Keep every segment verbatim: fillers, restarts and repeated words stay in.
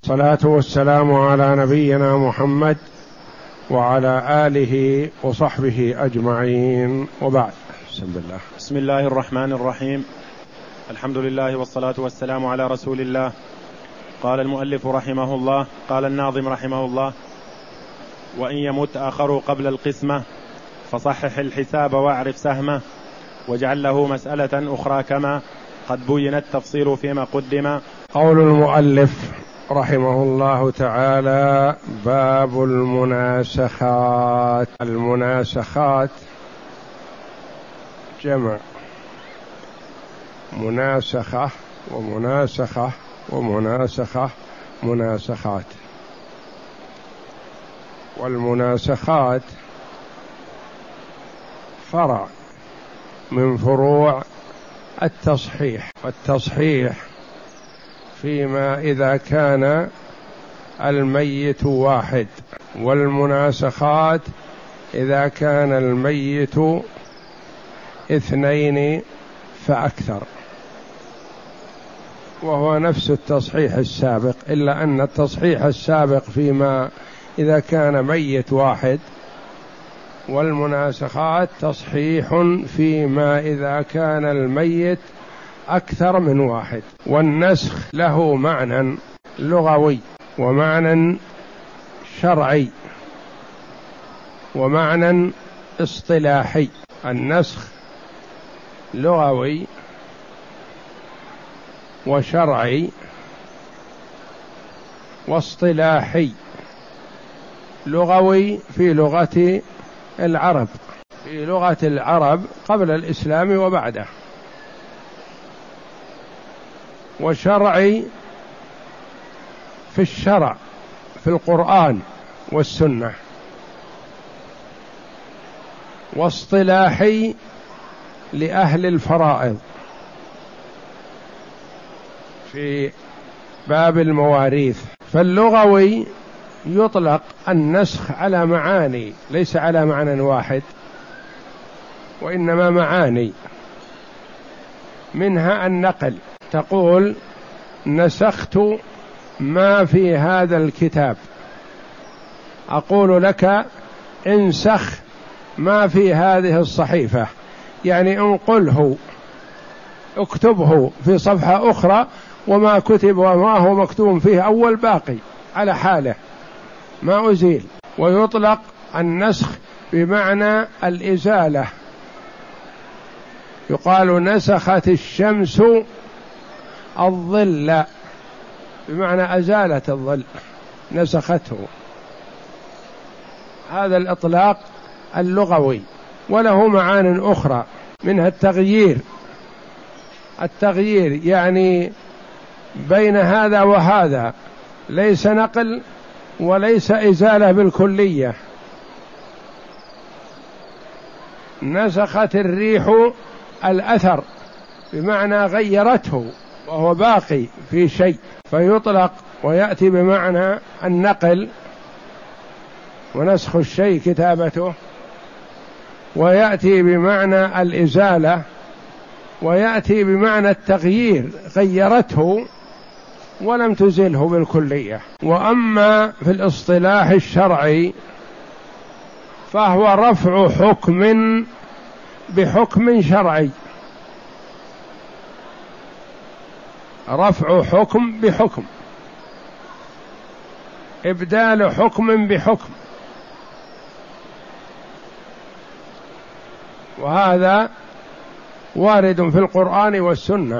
الصلاة والسلام على نبينا محمد وعلى آله وصحبه أجمعين، وبعد. بسم الله بسم الله الرحمن الرحيم. الحمد لله والصلاة والسلام على رسول الله. قال المؤلف رحمه الله، قال الناظم رحمه الله: وإن يمت آخر قبل القسمة فصحح الحساب واعرف سهمه، واجعل له مسألة أخرى كما قد بين التفصيل فيما قدم. قول المؤلف رحمه الله تعالى: باب المناسخات. المناسخات جمع مناسخة ومناسخة ومناسخة مناسخات. والمناسخات فرع من فروع التصحيح، والتصحيح فيما إذا كان الميت واحد، والمناسخات إذا كان الميت اثنين فأكثر، وهو نفس التصحيح السابق، إلا أن التصحيح السابق فيما إذا كان ميت واحد، والمناسخات تصحيح فيما إذا كان الميت أكثر من واحد. والنسخ له معنى لغوي ومعنى شرعي ومعنى اصطلاحي. النسخ لغوي وشرعي واصطلاحي. لغوي في لغة العرب، في لغة العرب قبل الإسلام وبعده، وشرعي في الشرع في القرآن والسنة، واصطلاحي لأهل الفرائض في باب المواريث. فاللغوي يطلق النسخ على معاني، ليس على معنى واحد، وإنما معاني، منها النقل. تقول: نسخت ما في هذا الكتاب. أقول لك: انسخ ما في هذه الصحيفة، يعني انقله، اكتبه في صفحة أخرى، وما كتب وما هو مكتوب فيه أول باقي على حاله ما أزيل. ويطلق النسخ بمعنى الإزالة، يقال: نسخت الشمس الظل، بمعنى أزالت الظل، نسخته. هذا الإطلاق اللغوي. وله معان أخرى، منها التغيير. التغيير يعني بين هذا وهذا، ليس نقل وليس إزالة بالكلية. نسخت الريح الأثر، بمعنى غيرته وهو باقي في شيء، فيطلق ويأتي بمعنى النقل ونسخ الشيء كتابته، ويأتي بمعنى الإزالة، ويأتي بمعنى التغيير، غيرته ولم تزله بالكلية. وأما في الاصطلاح الشرعي فهو رفع حكم بحكم شرعي، رفع حكم بحكم، إبدال حكم بحكم. وهذا وارد في القرآن والسنة.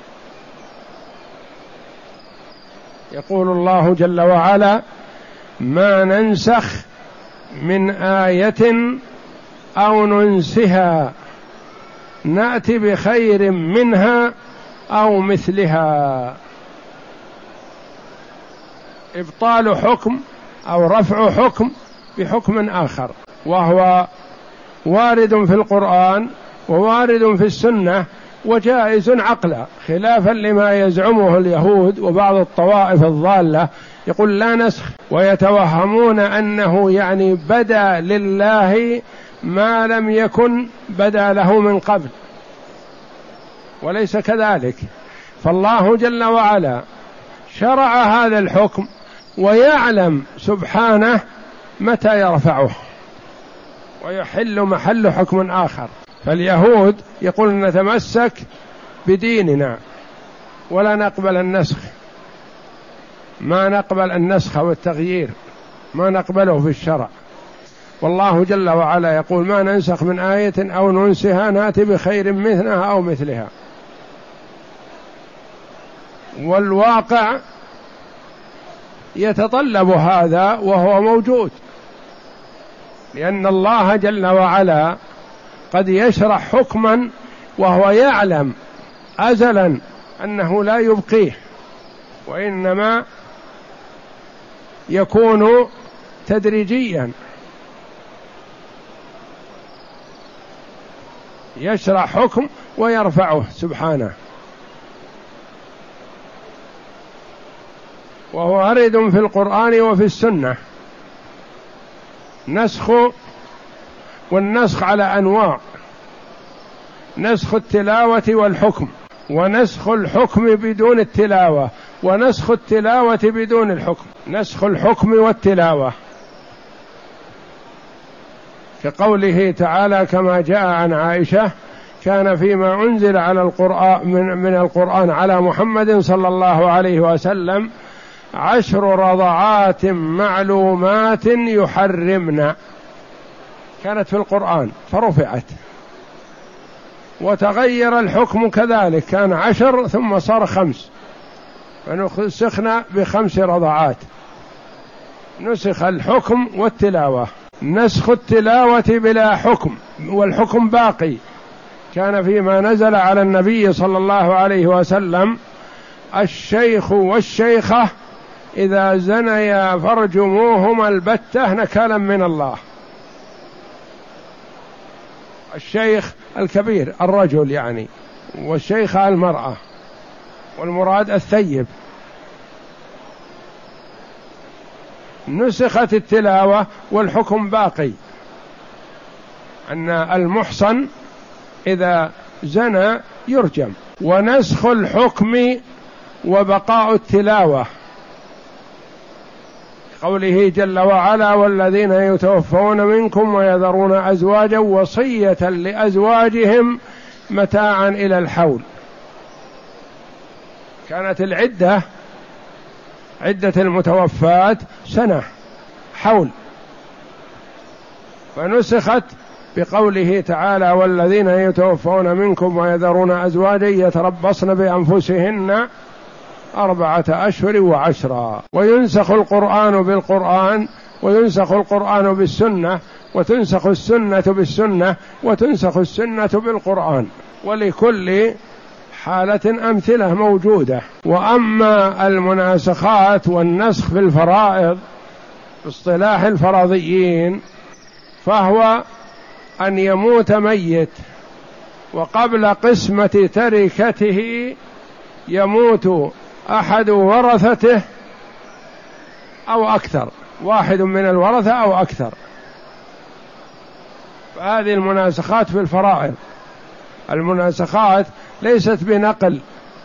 يقول الله جل وعلا: ما ننسخ من آية أو ننسها نأتي بخير منها أو مثلها. إبطال حكم أو رفع حكم بحكم آخر، وهو وارد في القرآن ووارد في السنة وجائز عقلا، خلافا لما يزعمه اليهود وبعض الطوائف الضالة، يقول لا نسخ، ويتوهمون أنه يعني بدا لله ما لم يكن بدا له من قبل، وليس كذلك. فالله جل وعلا شرع هذا الحكم ويعلم سبحانه متى يرفعه ويحل محل حكم آخر. فاليهود يقول نتمسك بديننا ولا نقبل النسخ، ما نقبل النسخ والتغيير، ما نقبله في الشرع. والله جل وعلا يقول ما ننسخ من آية أو ننسها نأتي بخير مثلها أو مثلها. والواقع يتطلب هذا وهو موجود، لأن الله جل وعلا قد يشرع حكما وهو يعلم أزلا أنه لا يبقيه، وإنما يكون تدريجيا، يشرع حكم ويرفعه سبحانه. وهو وارد في القرآن وفي السنة نسخ، والنسخ على أنواع: نسخ التلاوة والحكم، ونسخ الحكم بدون التلاوة، ونسخ التلاوة بدون الحكم. نسخ الحكم والتلاوة كقوله تعالى كما جاء عن عائشة: كان فيما أنزل على القرآن من, من القرآن على محمد صلى الله عليه وسلم عشر رضعات معلومات يحرمن. كانت في القرآن فرفعت، وتغير الحكم كذلك، كان عشر ثم صار خمس، فنسخنا بخمس رضعات، نسخ الحكم والتلاوة. نسخ التلاوة بلا حكم والحكم باقي، كان فيما نزل على النبي صلى الله عليه وسلم: الشيخ والشيخة إذا زنيا فارجموهما البتة نكالا من الله. الشيخ الكبير الرجل يعني، والشيخة المرأة، والمراد الثيب. نسخت التلاوة والحكم باقي، أن المحصن إذا زنى يرجم. ونسخ الحكم وبقاء التلاوة، قوله جل وعلا: والذين يتوفون منكم ويذرون أزواجا وصية لأزواجهم متاعا إلى الحول. كانت العدة عدة المتوفات سنة حول، فنسخت بقوله تعالى: والذين يتوفون منكم ويذرون أزواجا يتربصن بأنفسهن أربعة أشهر وعشرا. وينسخ القرآن بالقرآن، وينسخ القرآن بالسنة، وتنسخ السنة بالسنة، وتنسخ السنة بالقرآن، ولكل حالة أمثلة موجودة. وأما المناسخات والنسخ في الفرائض باصطلاح الفرضيين فهو أن يموت ميت وقبل قسمة تركته يموت أحد ورثته أو أكثر، واحد من الورثة أو أكثر. فهذه المناسخات في الفرائض. المناسخات ليست بنقل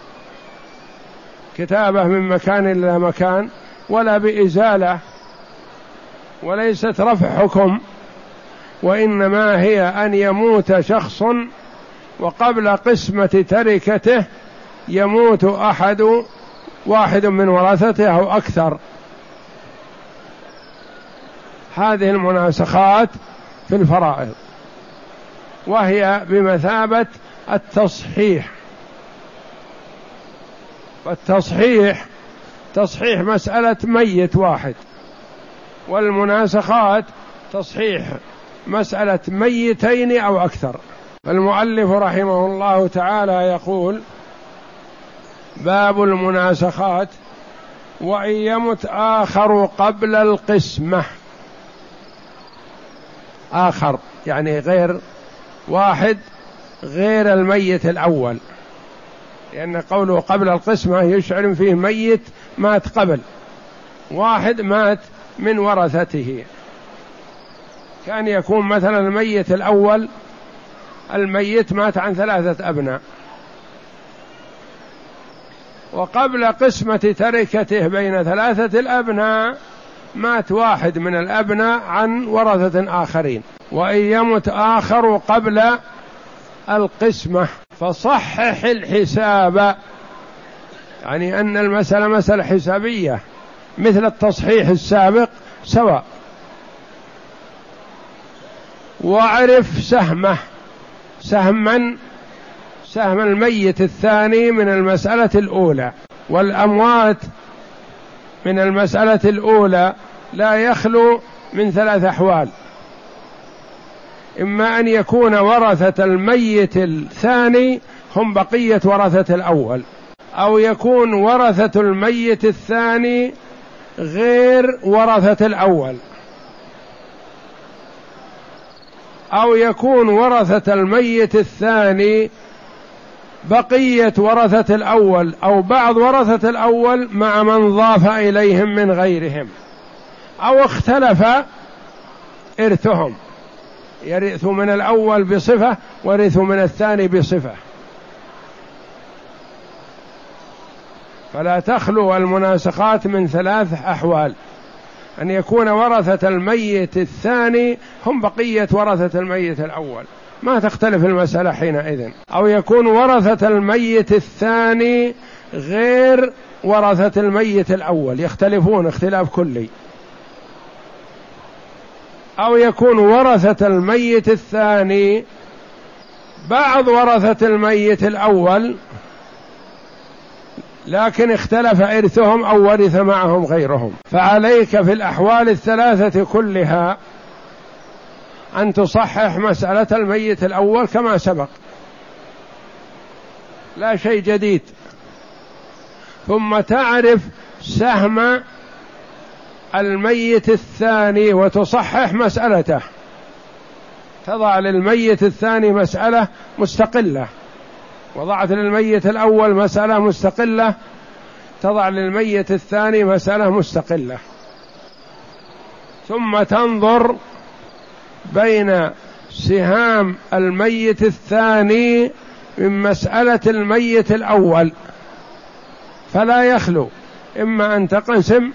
كتابة من مكان إلى مكان، ولا بإزالة، وليست رفع حكم، وإنما هي أن يموت شخص وقبل قسمة تركته يموت أحد واحد من ورثته أو أكثر. هذه المناسخات في الفرائض، وهي بمثابة التصحيح. والتصحيح تصحيح مسألة ميت واحد، والمناسخات تصحيح مسألة ميتين أو أكثر. فالمؤلف رحمه الله تعالى يقول: باب المناسخات. وإن يمت آخر قبل القسمة، آخر يعني غير واحد غير الميت الأول، لأن قوله قبل القسمة يشعر فيه ميت مات قبل، واحد مات من ورثته. كان يكون مثلا الميت الأول الميت مات عن ثلاثة أبناء، وقبل قسمة تركته بين ثلاثة الأبناء مات واحد من الأبناء عن ورثة آخرين، وإن يمت آخر قبل القسمة فصحح الحساب، يعني أن المسألة مسألة حسابية مثل التصحيح السابق سواء. واعرف سهمه، سهم من؟ سهم الميت الثاني من المسألة الأولى. والأموات من المسألة الأولى لا يخلو من ثلاث أحوال: إما أن يكون ورثة الميت الثاني هم بقية ورثة الأول، أو يكون ورثة الميت الثاني غير ورثة الأول، أو يكون ورثة الميت الثاني بقية ورثة الأول أو بعض ورثة الأول مع من ضاف إليهم من غيرهم، أو اختلف إرثهم، يرثوا من الأول بصفة ورثوا من الثاني بصفة. فلا تخلو المناسخات من ثلاث أحوال: أن يكون ورثة الميت الثاني هم بقية ورثة الميت الأول، ما تختلف المسألة حينئذ، أو يكون ورثة الميت الثاني غير ورثة الميت الأول، يختلفون اختلاف كلي، أو يكون ورثة الميت الثاني بعض ورثة الميت الأول لكن اختلف إرثهم أو ورث معهم غيرهم. فعليك في الأحوال الثلاثة كلها أن تصحح مسألة الميت الأول كما سبق، لا شيء جديد. ثم تعرف سهم الميت الثاني وتصحح مسألته، تضع للميت الثاني مسألة مستقلة، وضعت للميت الأول مسألة مستقلة، تضع للميت الثاني مسألة مستقلة. ثم تنظر بين سهام الميت الثاني من مسألة الميت الأول، فلا يخلو إما أن تقسم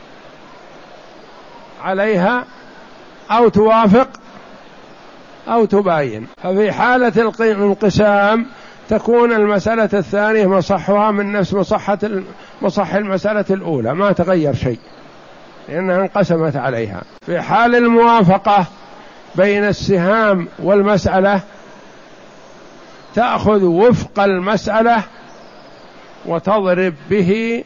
عليها أو توافق أو تباين. ففي حالة الانقسام تكون المسألة الثانية مصحها من نفس مصحة مصح المسألة الأولى، ما تغير شيء لأنها انقسمت عليها. في حال الموافقة بين السهام والمسألة تأخذ وفق المسألة وتضرب به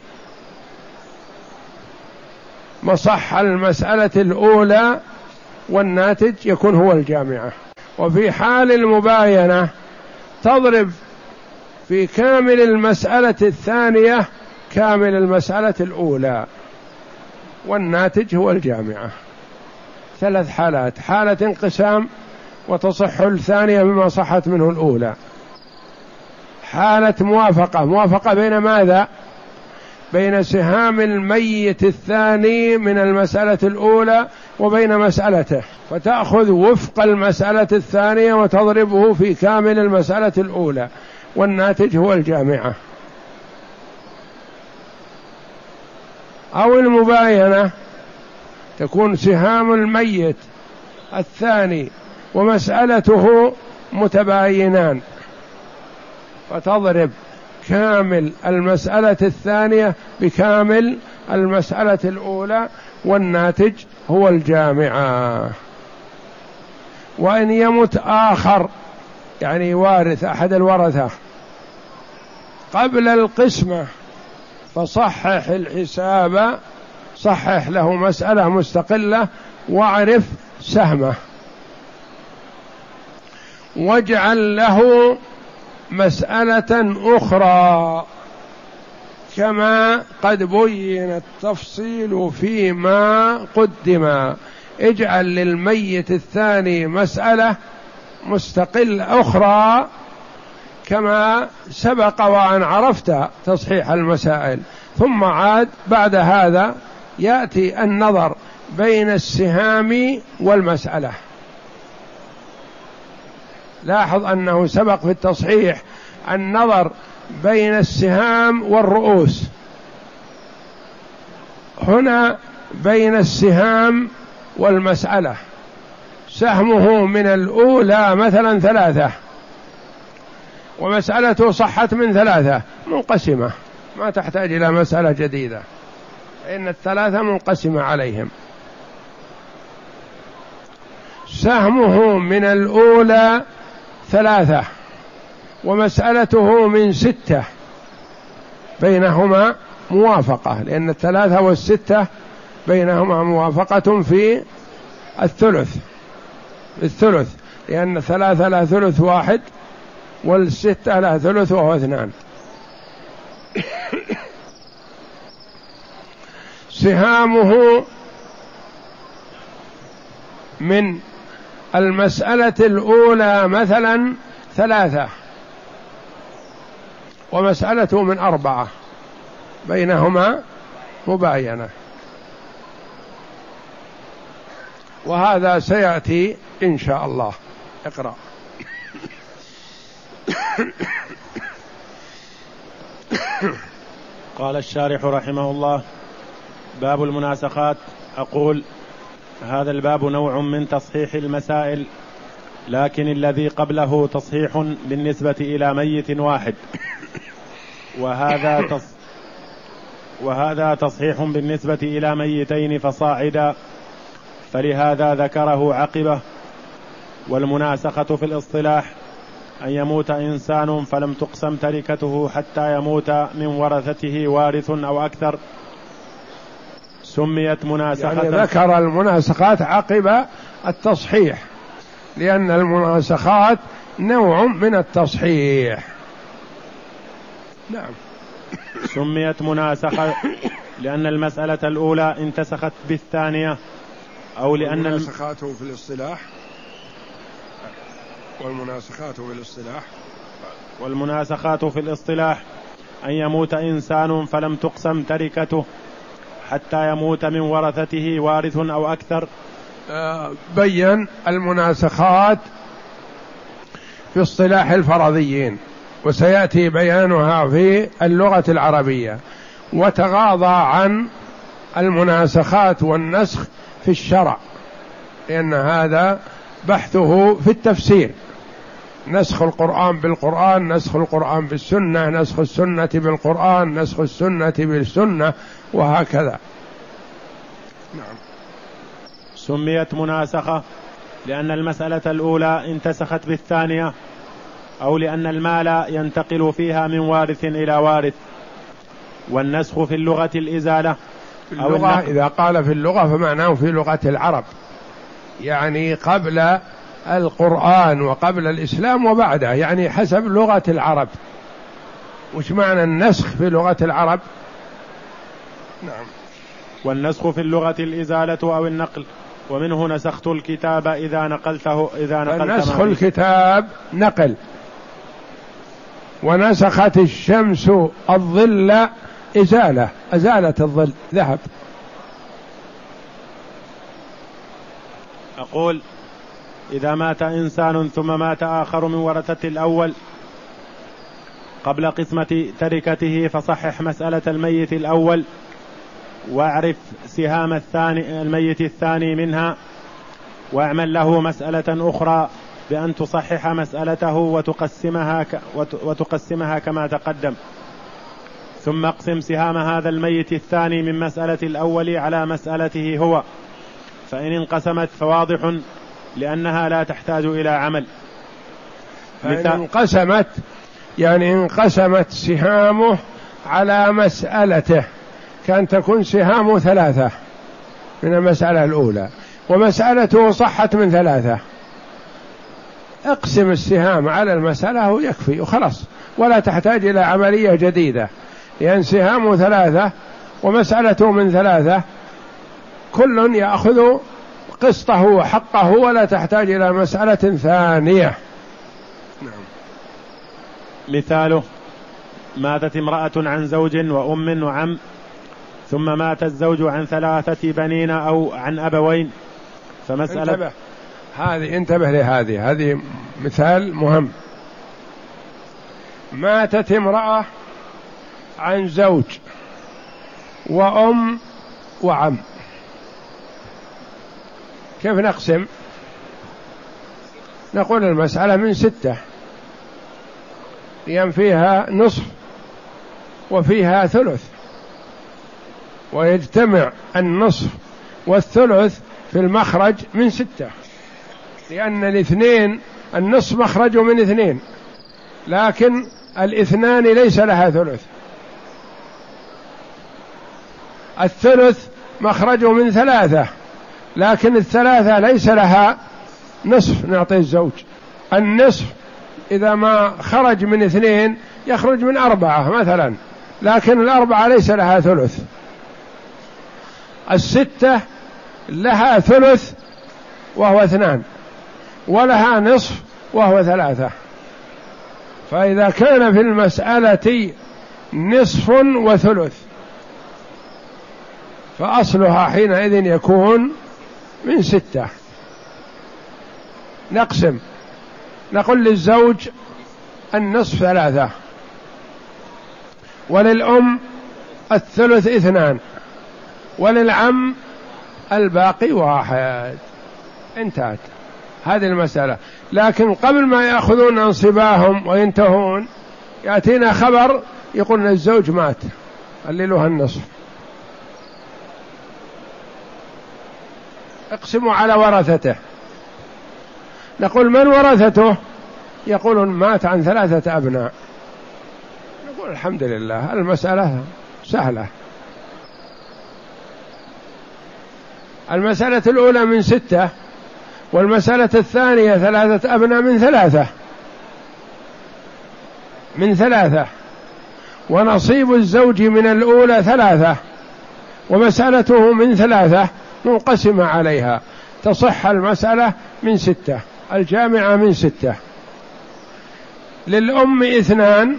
مصح المسألة الأولى، والناتج يكون هو الجامعة. وفي حال المباينة تضرب في كامل المسألة الثانية كامل المسألة الأولى، والناتج هو الجامعة. ثلاث حالات: حالة انقسام وتصح الثانية بما صحت منه الأولى، حالة موافقة، موافقة بين ماذا؟ بين سهام الميت الثاني من المسألة الأولى وبين مسألته، فتأخذ وفق المسألة الثانية وتضربه في كامل المسألة الأولى، والناتج هو الجامعة. أو المباينة تكون سهام الميت الثاني ومسألته متباينان، فتضرب كامل المسألة الثانية بكامل المسألة الأولى، والناتج هو الجامعة. وإن يمت آخر يعني وارث أحد الورثة قبل القسمة فصحح الحساب، صحح له مسألة مستقلة واعرف سهمه، واجعل له مسألة أخرى كما قد بين التفصيل فيما قدم. اجعل للميت الثاني مسألة مستقلة أخرى كما سبق وأن عرفت تصحيح المسائل. ثم عاد بعد هذا يأتي النظر بين السهام والمسألة. لاحظ أنه سبق في التصحيح النظر بين السهام والرؤوس. هنا بين السهام والمسألة، سهمه من الأولى مثلا ثلاثة ومسألته صحت من ثلاثة، منقسمة، ما تحتاج إلى مسألة جديدة، إن الثلاثة منقسمة عليهم. سهمه من الأولى ثلاثة ومسألته من ستة، بينهما موافقة، لأن الثلاثة والستة بينهما موافقة في الثلث الثلث لأن الثلاثة لا ثلث واحد والستة لا ثلث وهو اثنان. سهامه من المسألة الأولى مثلا ثلاثة ومسألته من أربعة، بينهما مباينة، وهذا سيأتي إن شاء الله. اقرأ. قال الشارح رحمه الله: باب المناسخات. أقول: هذا الباب نوع من تصحيح المسائل، لكن الذي قبله تصحيح بالنسبة إلى ميت واحد، وهذا تص... وهذا تصحيح بالنسبة إلى ميتين فصاعدا، فلهذا ذكره عقبه. والمناسخة في الاصطلاح أن يموت إنسان فلم تقسم تركته حتى يموت من ورثته وارث أو أكثر، سميت مناسخة. يعني ذكر المناسخات عقب التصحيح، لأن المناسخات نوع من التصحيح. نعم. سميت مناسخة لأن المسألة الأولى انتسخت بالثانية، أو لأن المناسخات في الاصطلاح والمناسخات في الاصطلاح والمناسخات في الاصطلاح أن يموت إنسان فلم تقسم تركته حتى يموت من ورثته وارث أو أكثر. بين المناسخات في اصطلاح الفرضيين، وسيأتي بيانها في اللغة العربية، وتغاضى عن المناسخات والنسخ في الشرع، لأن هذا بحثه في التفسير، نسخ القرآن بالقرآن، نسخ القرآن بالسنة، نسخ السنة بالقرآن، نسخ السنة بالسنة، وهكذا. نعم. سميت مناسخة لأن المسألة الأولى انتسخت بالثانية، أو لأن المال ينتقل فيها من وارث إلى وارث. والنسخ في اللغة الإزالة أو اللغة، إذا قال في اللغة فمعناه في لغة العرب، يعني قبل القرآن وقبل الإسلام وبعده، يعني حسب لغة العرب. وش معنى النسخ في لغة العرب؟ نعم. والنسخ في اللغة الإزالة أو النقل، ومنه نسخت الكتاب إذا نقلته إذا نقلت. نسخ الكتاب نقل. ونسخت الشمس الظل إزالة، أزالت الظل، ذهب. أقول: إذا مات إنسان ثم مات آخر من ورثة الأول قبل قسمة تركته، فصحح مسألة الميت الأول، واعرف سهام الثاني الميت الثاني منها، واعمل له مسألة أخرى بأن تصحح مسألته وتقسمها, ك وتقسمها كما تقدم. ثم اقسم سهام هذا الميت الثاني من مسألة الأول على مسألته هو، فإن انقسمت فواضح لأنها لا تحتاج إلى عمل. فإن انقسمت يعني انقسمت سهامه على مسألته، كان تكون سهامه ثلاثة من المسألة الأولى ومسألته صحت من ثلاثة، اقسم السهام على المسألة ويكفي وخلاص، ولا تحتاج إلى عملية جديدة، لأن سهامه ثلاثة ومسألته من ثلاثة، كل يأخذ قسطه وحقه ولا تحتاج إلى مسألة ثانية. نعم. مثاله: ماتت امرأة عن زوج وأم وعم، ثم مات الزوج عن ثلاثة بنين أو عن أبوين، فمسألة. انتبه هذه انتبه لهذه هذه مثال مهم. ماتت امرأة عن زوج وأم وعم، كيف نقسم؟ نقول المسألة من ستة، لأن فيها نصف وفيها ثلث، ويجتمع النصف والثلث في المخرج من ستة، لأن الاثنين النصف مخرجه من اثنين، لكن الاثنان ليس لها ثلث. الثلث مخرجه من ثلاثة، لكن الثلاثة ليس لها نصف نعطي الزوج. النصف إذا ما خرج من اثنين يخرج من أربعة مثلا، لكن الأربعة ليس لها ثلث. الستة لها ثلث وهو اثنان، ولها نصف وهو ثلاثة. فإذا كان في المسألة نصف وثلث فأصلها حينئذ يكون من ستة. نقسم، نقول للزوج النصف ثلاثة، وللأم الثلث اثنان، وللعم الباقي واحد. انتهت هذه المسألة. لكن قبل ما يأخذون انصباهم وينتهون يأتينا خبر يقول الزوج مات، قللوها النصف، اقسموا على ورثته. نقول من ورثته؟ يقولون مات عن ثلاثة أبناء. نقول الحمد لله المسألة سهلة. المسألة الأولى من ستة، والمسألة الثانية ثلاثة أبناء من ثلاثة من ثلاثة ونصيب الزوج من الأولى ثلاثة، ومسألته من ثلاثة منقسمة عليها، تصح المسألة من ستة، الجامعة من ستة. للأم اثنان،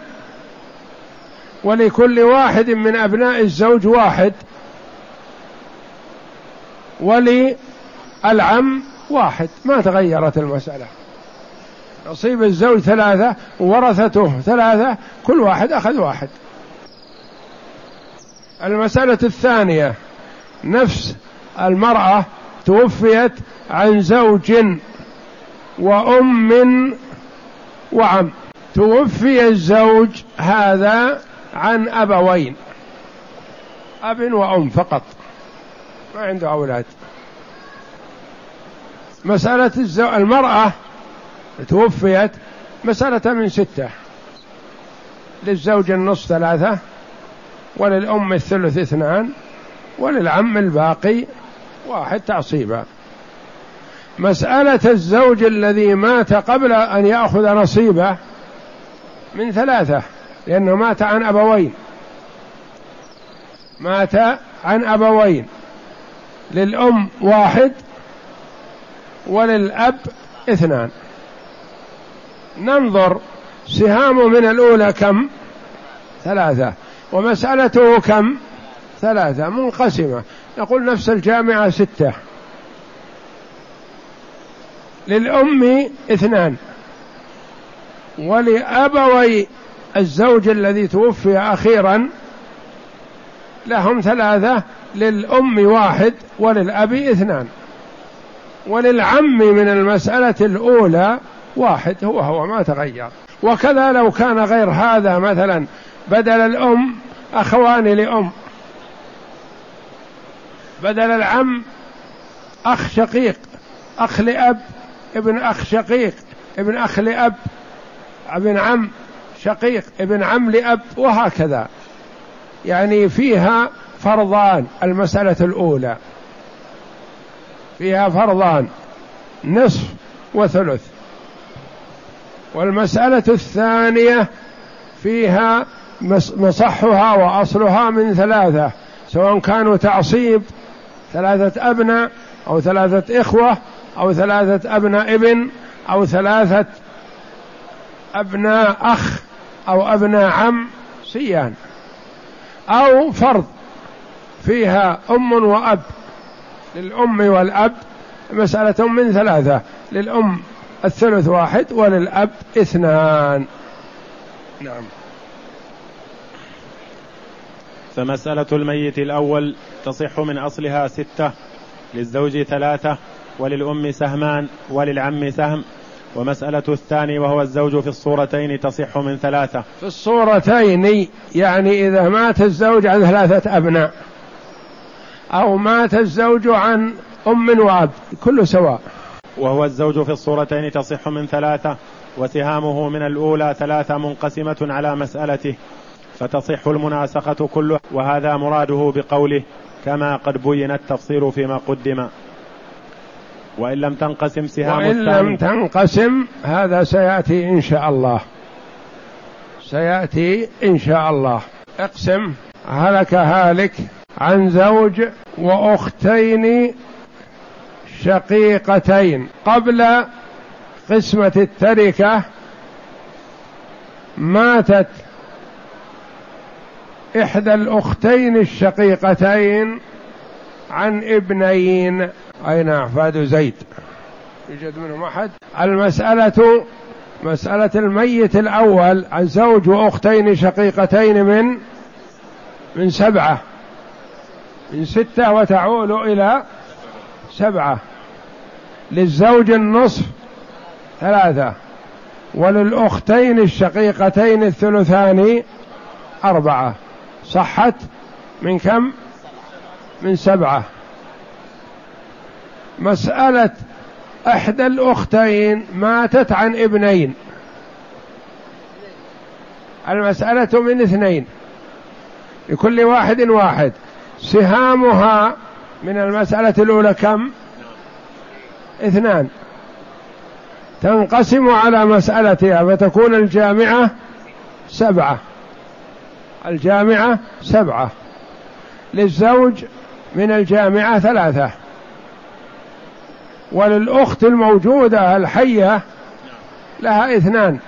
ولكل واحد من أبناء الزوج واحد، وللعم واحد، ما تغيرت المسألة. نصيب الزوج ثلاثة وورثته ثلاثة، كل واحد أخذ واحد. المسألة الثانية نفس المرأة توفيت عن زوج وأم وعم. توفي الزوج هذا عن أبوين، أب وأم فقط، ما عنده أولاد. مسألة الزو... المرأة توفيت مسألة من ستة، للزوج النصف ثلاثة، وللأم الثلث اثنان، وللعم الباقي واحد تعصيبا. مسألة الزوج الذي مات قبل أن يأخذ نصيبه من ثلاثة، لأنه مات عن أبوين، مات عن أبوين، للأم واحد وللأب اثنان. ننظر سهام من الأولى كم؟ ثلاثة، ومسألته كم؟ ثلاثة، منقسمة. نقول نفس الجامعة ستة. للأم اثنان، ولأبوي الزوج الذي توفي أخيرا لهم ثلاثة، للأم واحد وللأب اثنان، وللعم من المسألة الأولى واحد، هو هو ما تغير. وكذا لو كان غير هذا، مثلا بدل الأم أخوان لأم، بدل العم أخ شقيق، أخ لأب، ابن أخ شقيق، ابن أخ لأب، ابن عم شقيق، ابن عم لأب، وهكذا. يعني فيها فرضان. المسألة الأولى فيها فرضان، نصف وثلث. والمسألة الثانية فيها مصحها وأصلها من ثلاثة، سواء كانوا تعصيب ثلاثة أبناء أو ثلاثة إخوة أو ثلاثة أبناء ابن أو ثلاثة أبناء أخ أو أبناء عم سيان، أو فرض فيها أم وأب، للأم والأب مسألة من ثلاثة، للأم الثلث واحد وللأب اثنان. نعم. فمسألة الميت الأول تصح من أصلها ستة، للزوج ثلاثة، وللأم سهمان، وللعم سهم. ومسألة الثاني وهو الزوج في الصورتين تصح من ثلاثة. في الصورتين يعني إذا مات الزوج عن ثلاثة أبناء أو مات الزوج عن أم وأب كله سواء. وهو الزوج في الصورتين تصح من ثلاثة، وسهامه من الأولى ثلاثة منقسمة على مسألته، فتصح المناسخة كلها، وهذا مراده بقوله كما قد بين التفصيل فيما قدم. وإن لم تنقسم سهام وإن الثاني لم تنقسم هذا سيأتي إن شاء الله، سيأتي إن شاء الله. اقسم. هلك هالك عن زوج وأختين شقيقتين. قبل قسمة التركة ماتت إحدى الأختين الشقيقتين عن ابنين، أين أحفاد زيد؟ يوجد منهم أحد؟ المسألة مسألة الميت الأول عن زوج وأختين شقيقتين من من سبعة، من ستة وتعول إلى سبعة. للزوج النصف ثلاثة، وللأختين الشقيقتين الثلثان أربعة. صحت من كم؟ من سبعة. مسألة إحدى الأختين ماتت عن ابنين، المسألة من اثنين، لكل واحد واحد. سهامها من المسألة الأولى كم؟ اثنان. تنقسم على مسألتها فتكون الجامعة سبعة، الجامعة سبعة. للزوج من الجامعة ثلاثة، وللأخت الموجودة الحية لها اثنان،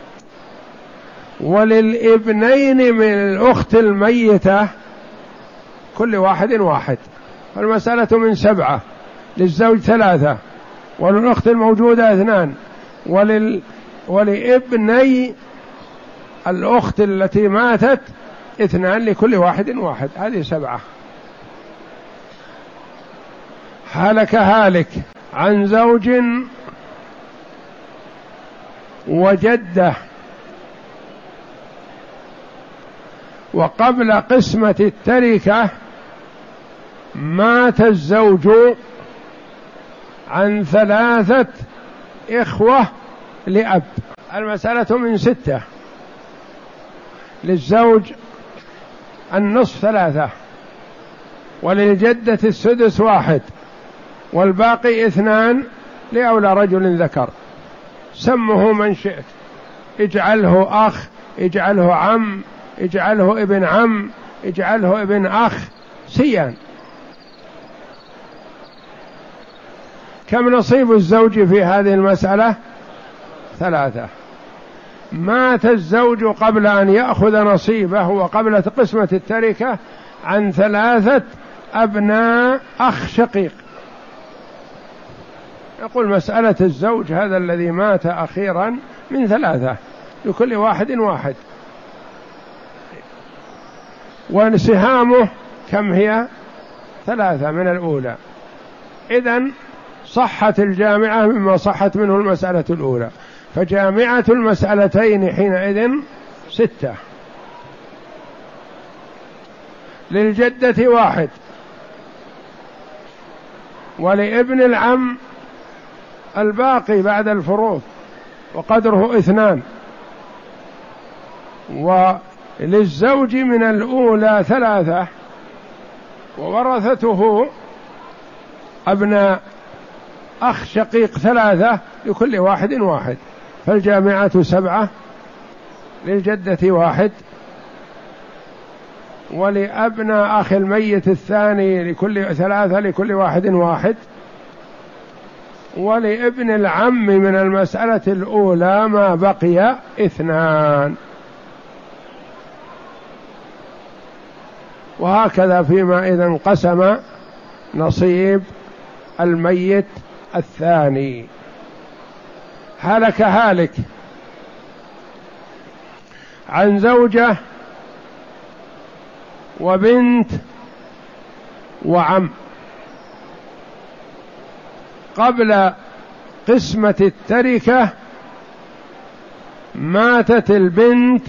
وللابنين من الأخت الميتة كل واحد واحد. فالمسألة من سبعة، للزوج ثلاثة، وللأخت الموجودة اثنان، ولل... ولابني الأخت التي ماتت اثنان، لكل واحد واحد. هذه سبعة. هلك هالك عن زوج وجدة، وقبل قسمة التركة مات الزوج عن ثلاثة إخوة لأب. المسألة من ستة، للزوج النصف ثلاثة، وللجدة السدس واحد، والباقي اثنان لأولى رجل ذكر. سمه من شئت، اجعله أخ، اجعله عم، اجعله ابن عم، اجعله ابن أخ، سيان. كم نصيب الزوج في هذه المسألة؟ ثلاثة. مات الزوج قبل أن يأخذ نصيبه وقبل قسمة التركة عن ثلاثة أبناء أخ شقيق. يقول مسألة الزوج هذا الذي مات أخيرا من ثلاثة، لكل واحد واحد. وسهامه كم هي؟ ثلاثة من الأولى. إذن صحت الجامعة مما صحت منه المسألة الأولى، فجامعة المسألتين حينئذ ستة. للجدة واحد، ولابن العم الباقي بعد الفروض وقدره اثنان، وللزوج من الأولى ثلاثة، وورثته أبناء أخ شقيق ثلاثة، لكل واحد واحد. فالجامعة سبعة، للجدة واحد، ولأبناء أخي الميت الثاني لكل ثلاثة، لكل واحد واحد، ولابن العم من المسألة الأولى ما بقي اثنان. وهكذا فيما إذا انقسم نصيب الميت الثاني. هلك هالك عن زوجة وبنت وعم. قبل قسمة التركة ماتت البنت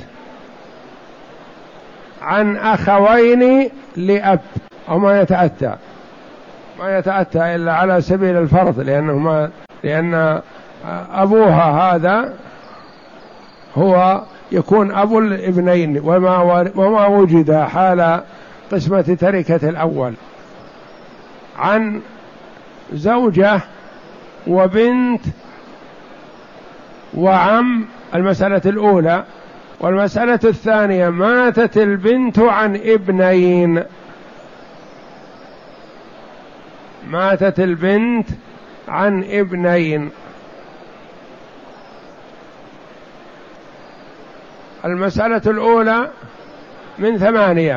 عن أخوين لأب، أو ما يتأتى ما يتأتى إلا على سبيل الفرض، لأنه ما لأن أبوها هذا هو يكون أبو الابنين وما وما وجد حال قسمة تركة الأول. عن زوجة وبنت وعم المسألة الأولى. والمسألة الثانية ماتت البنت عن ابنين، ماتت البنت عن ابنين. المسألة الأولى من ثمانية،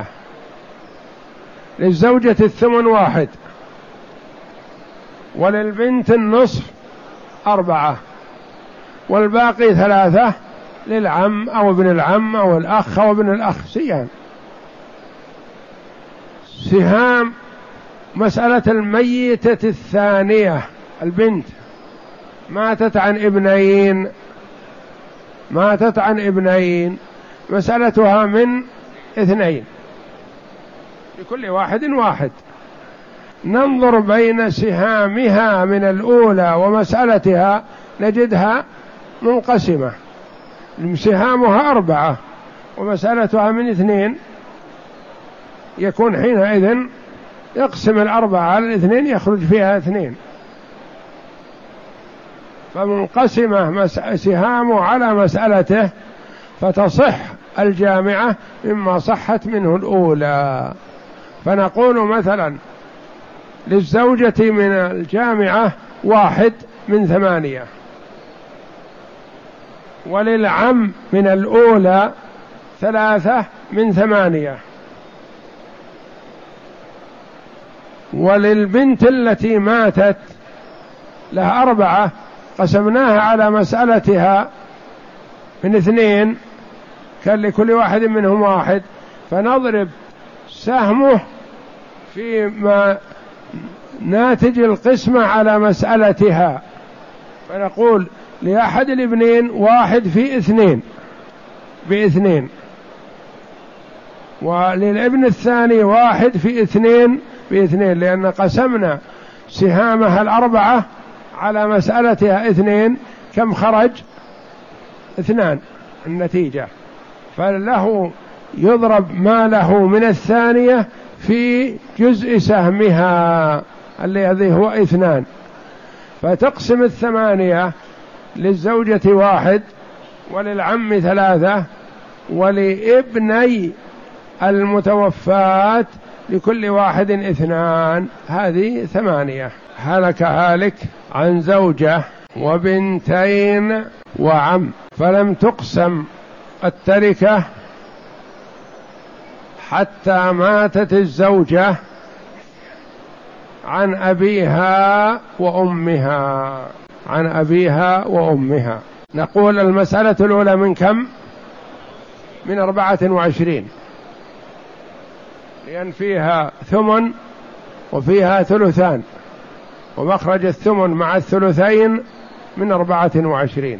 للزوجة الثمن واحد، وللبنت النصف أربعة، والباقي ثلاثة للعم أو ابن العم أو الأخ أو ابن الأخ سيان. سهام مسألة الميتة الثانية، البنت ماتت عن ابنين، ماتت عن ابنين، مسألتها من اثنين، لكل واحد واحد. ننظر بين سهامها من الأولى ومسألتها نجدها منقسمة، سهامها أربعة ومسألتها من اثنين، يكون حينئذ يقسم الأربعة على الاثنين يخرج فيها اثنين، فمنقسمة سهامه على مسألته فتصح الجامعة مما صحت منه الأولى. فنقول مثلا للزوجة من الجامعة واحد من ثمانية، وللعم من الأولى ثلاثة من ثمانية، وللبنت التي ماتت لها أربعة قسمناها على مسألتها من اثنين، كان لكل واحد منهم واحد، فنضرب سهمه فيما ناتج القسمة على مسألتها، فنقول لأحد الابنين واحد في اثنين باثنين، وللابن الثاني واحد في اثنين باثنين، لأن قسمنا سهامها الأربعة على مسألتها اثنين، كم خرج؟ اثنان النتيجة، فله يضرب ما له من الثانية في جزء سهمها الذي هو اثنان، فتقسم الثمانية للزوجة واحد، وللعم ثلاثة، ولابني المتوفات لكل واحد اثنان، هذه ثمانية. هلك هالك عن زوجة وبنتين وعم، فلم تقسم التركة حتى ماتت الزوجة عن أبيها وأمها، عن أبيها وأمها. نقول المسألة الأولى من كم؟ من أربعة وعشرين، لأن فيها ثمن وفيها ثلثان، ومخرج الثمن مع الثلثين من أربعة وعشرين.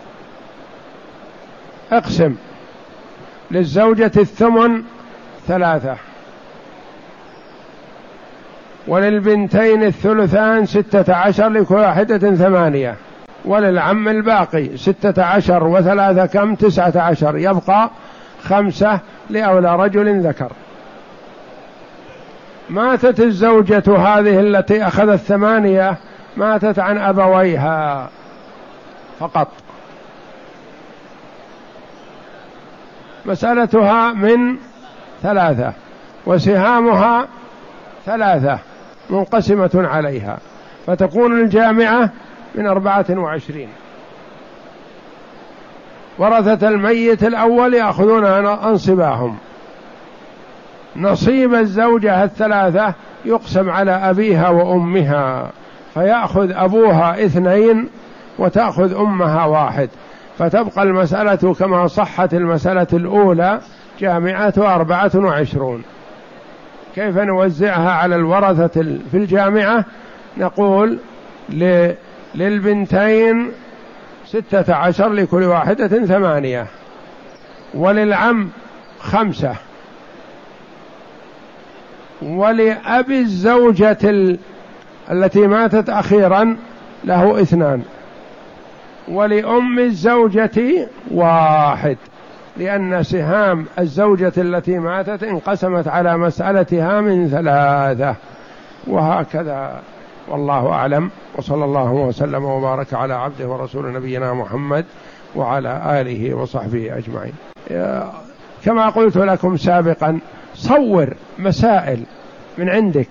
اقسم للزوجة الثمن ثلاثة، وللبنتين الثلثان ستة عشر لكل واحدة ثمانية، وللعم الباقي ستة عشر وثلاثة كم؟ تسعة عشر، يبقى خمسة لأولى رجل ذكر. ماتت الزوجة هذه التي أخذت ثمانية ماتت عن أبويها فقط، مسألتها من ثلاثة، وسهامها ثلاثة منقسمة عليها، فتكون الجامعة من أربعة وعشرين. ورثة الميت الأول يأخذون أنصباهم. نصيب الزوجة الثلاثة يقسم على أبيها وأمها، فيأخذ أبوها اثنين وتأخذ أمها واحد، فتبقى المسألة كما صحت المسألة الأولى جامعة أربعة وعشرون. كيف نوزعها على الورثة في الجامعة؟ نقول للبنتين ستة عشر لكل واحدة ثمانية، وللعم خمسة، ولأبي الزوجة التي ماتت أخيرا له اثنان، ولأم الزوجة واحد، لأن سهام الزوجة التي ماتت انقسمت على مسألتها من ثلاثة، وهكذا. والله أعلم، وصلى الله وسلم وبارك على عبده ورسول نبينا محمد وعلى آله وصحبه أجمعين. كما قلت لكم سابقا، صور مسائل من عندك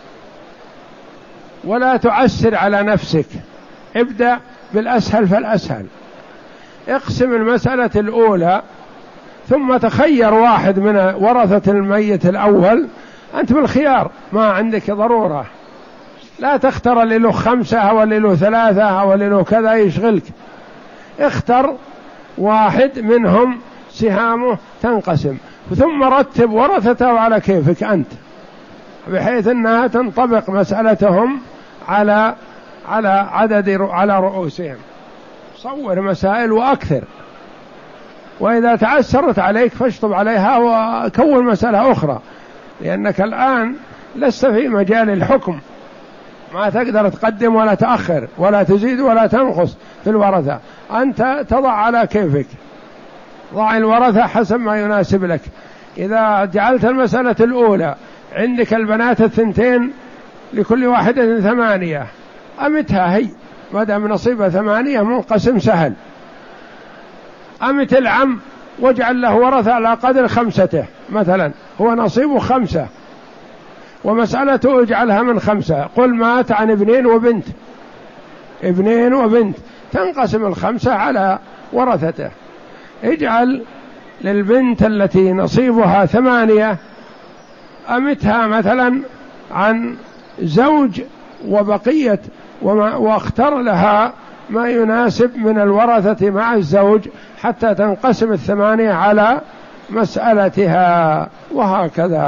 ولا تعسر على نفسك، ابدأ بالأسهل فالأسهل. اقسم المسألة الأولى ثم تخير واحد من ورثة الميت الأول، أنت بالخيار، ما عندك ضرورة، لا تختار اللي له خمسة أو اللي له ثلاثة أو اللي له كذا يشغلك، اختر واحد منهم سهامه تنقسم، ثم رتب ورثته على كيفك أنت، بحيث أنها تنطبق مسألتهم على على عدد على رؤوسهم. صور مسائل وأكثر، وإذا تعسرت عليك فاشطب عليها وكون مسألة أخرى، لأنك الآن لست في مجال الحكم، ما تقدر تقدم ولا تأخر ولا تزيد ولا تنقص في الورثة، أنت تضع على كيفك، ضع الورثة حسب ما يناسب لك. إذا جعلت المسألة الأولى عندك البنات الثنتين لكل واحدة ثمانية، أمتها هي ما دام نصيبها ثمانية منقسم سهل. أمت العم واجعل له ورثة على قدر خمسته، مثلا هو نصيبه خمسة ومسألته اجعلها من خمسة، قل مات عن ابنين وبنت، ابنين وبنت، تنقسم الخمسة على ورثته. اجعل للبنت التي نصيبها ثمانية أمتها مثلا عن زوج وبقية، واختر لها ما يناسب من الورثة مع الزوج حتى تنقسم الثمانية على مسألتها، وهكذا.